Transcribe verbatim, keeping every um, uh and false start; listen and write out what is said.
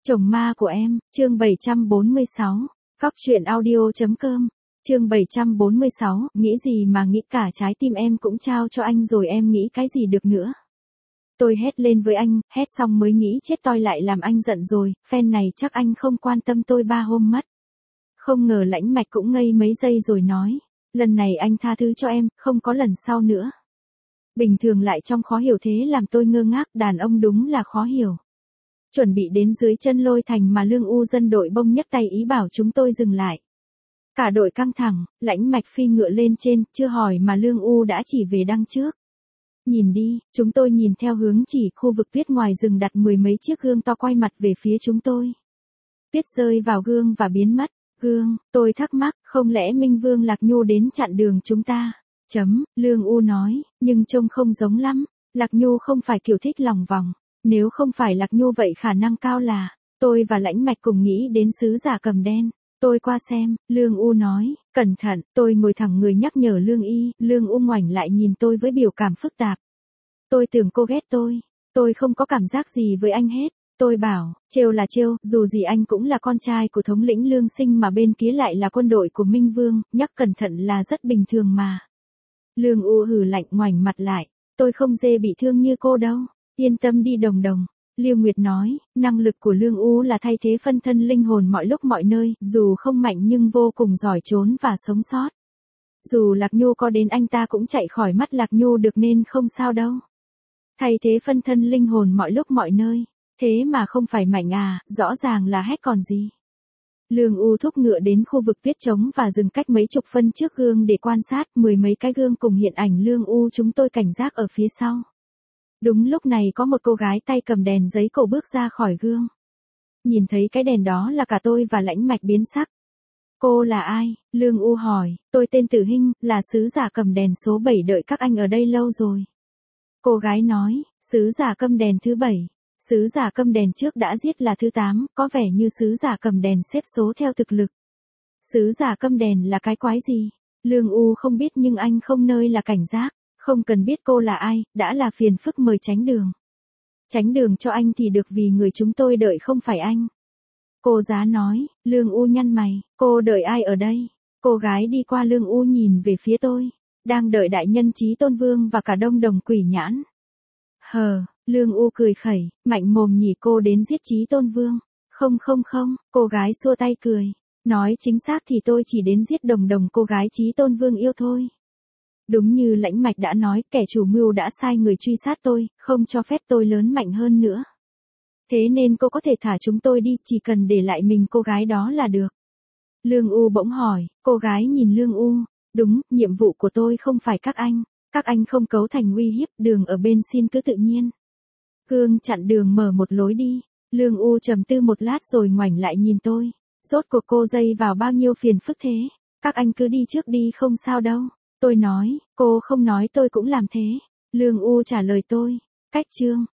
Chồng ma của em, chương bảy trăm bốn mươi sáu. Cóc truyện audio.com. Chương bảy trăm bốn mươi sáu, nghĩ gì mà nghĩ, cả trái tim em cũng trao cho anh rồi, em nghĩ cái gì được nữa. Tôi hét lên với anh, hét xong mới nghĩ chết tôi lại làm anh giận rồi, phen này chắc anh không quan tâm tôi ba hôm mất. Không ngờ Lãnh Mạch cũng ngây mấy giây rồi nói, lần này anh tha thứ cho em, không có lần sau nữa. Bình thường lại trong khó hiểu, thế làm tôi ngơ ngác, đàn ông đúng là khó hiểu. Chuẩn bị đến dưới chân Lôi Thành mà Lương U dân đội bông nhấc tay ý bảo chúng tôi dừng lại. Cả đội căng thẳng, Lãnh Mạch phi ngựa lên trên, chưa hỏi mà Lương U đã chỉ về đằng trước. Nhìn đi, chúng tôi nhìn theo hướng chỉ, khu vực tuyết ngoài rừng đặt mười mấy chiếc gương to quay mặt về phía chúng tôi. Tuyết rơi vào gương và biến mất. Gương, tôi thắc mắc, không lẽ Minh Vương Lạc Nhu đến chặn đường chúng ta? Chấm, Lương U nói, nhưng trông không giống lắm. Lạc Nhu không phải kiểu thích lòng vòng. Nếu không phải Lạc Nhu vậy khả năng cao là, tôi và Lãnh Mạch cùng nghĩ đến sứ giả cầm đen. Tôi qua xem, Lương U nói, cẩn thận, tôi ngồi thẳng người nhắc nhở Lương Y, Lương U ngoảnh lại nhìn tôi với biểu cảm phức tạp. Tôi tưởng cô ghét tôi, tôi không có cảm giác gì với anh hết. Tôi bảo, trêu là trêu, dù gì anh cũng là con trai của thống lĩnh Lương Sinh mà bên kia lại là quân đội của Minh Vương, nhắc cẩn thận là rất bình thường mà. Lương U hừ lạnh ngoảnh mặt lại, tôi không dê bị thương như cô đâu, yên tâm đi Đồng Đồng. Liêu Nguyệt nói, năng lực của Lương U là thay thế phân thân linh hồn mọi lúc mọi nơi, dù không mạnh nhưng vô cùng giỏi trốn và sống sót. Dù Lạc Nhu có đến anh ta cũng chạy khỏi mắt Lạc Nhu được nên không sao đâu. Thay thế phân thân linh hồn mọi lúc mọi nơi, thế mà không phải mạnh à, rõ ràng là hét còn gì. Lương U thúc ngựa đến khu vực tuyết trống và dừng cách mấy chục phân trước gương để quan sát, mười mấy cái gương cùng hiện ảnh Lương U, chúng tôi cảnh giác ở phía sau. Đúng lúc này có một cô gái tay cầm đèn giấy cổ bước ra khỏi gương. Nhìn thấy cái đèn đó là cả tôi và Lãnh Mạch biến sắc. Cô là ai? Lương U hỏi, tôi tên Tử Hinh, là sứ giả cầm đèn số bảy, đợi các anh ở đây lâu rồi. Cô gái nói, sứ giả cầm đèn thứ bảy. Sứ giả cầm đèn trước đã giết là thứ tám, có vẻ như sứ giả cầm đèn xếp số theo thực lực. Sứ giả cầm đèn là cái quái gì? Lương U không biết nhưng anh không nơi là cảnh giác. Không cần biết cô là ai, đã là phiền phức mời tránh đường. Tránh đường cho anh thì được vì người chúng tôi đợi không phải anh. Cô giá nói, Lương U nhăn mày, cô đợi ai ở đây? Cô gái đi qua Lương U nhìn về phía tôi, đang đợi đại nhân Chí Tôn Vương và cả đông đồng quỷ nhãn. Hờ, Lương U cười khẩy, mạnh mồm nhỉ, cô đến giết Chí Tôn Vương. Không không không, cô gái xua tay cười, nói chính xác thì tôi chỉ đến giết đồng đồng cô gái Chí Tôn Vương yêu thôi. Đúng như Lãnh Mạch đã nói, kẻ chủ mưu đã sai người truy sát tôi, không cho phép tôi lớn mạnh hơn nữa. Thế nên cô có thể thả chúng tôi đi, chỉ cần để lại mình cô gái đó là được. Lương U bỗng hỏi, cô gái nhìn Lương U, đúng, nhiệm vụ của tôi không phải các anh, các anh không cấu thành uy hiếp, đường ở bên xin cứ tự nhiên. Gương chặn đường mở một lối đi, Lương U trầm tư một lát rồi ngoảnh lại nhìn tôi, rốt cuộc cô dây vào bao nhiêu phiền phức thế, các anh cứ đi trước đi không sao đâu. Tôi nói, cô không nói tôi cũng làm thế. Lương U trả lời tôi, cách chương.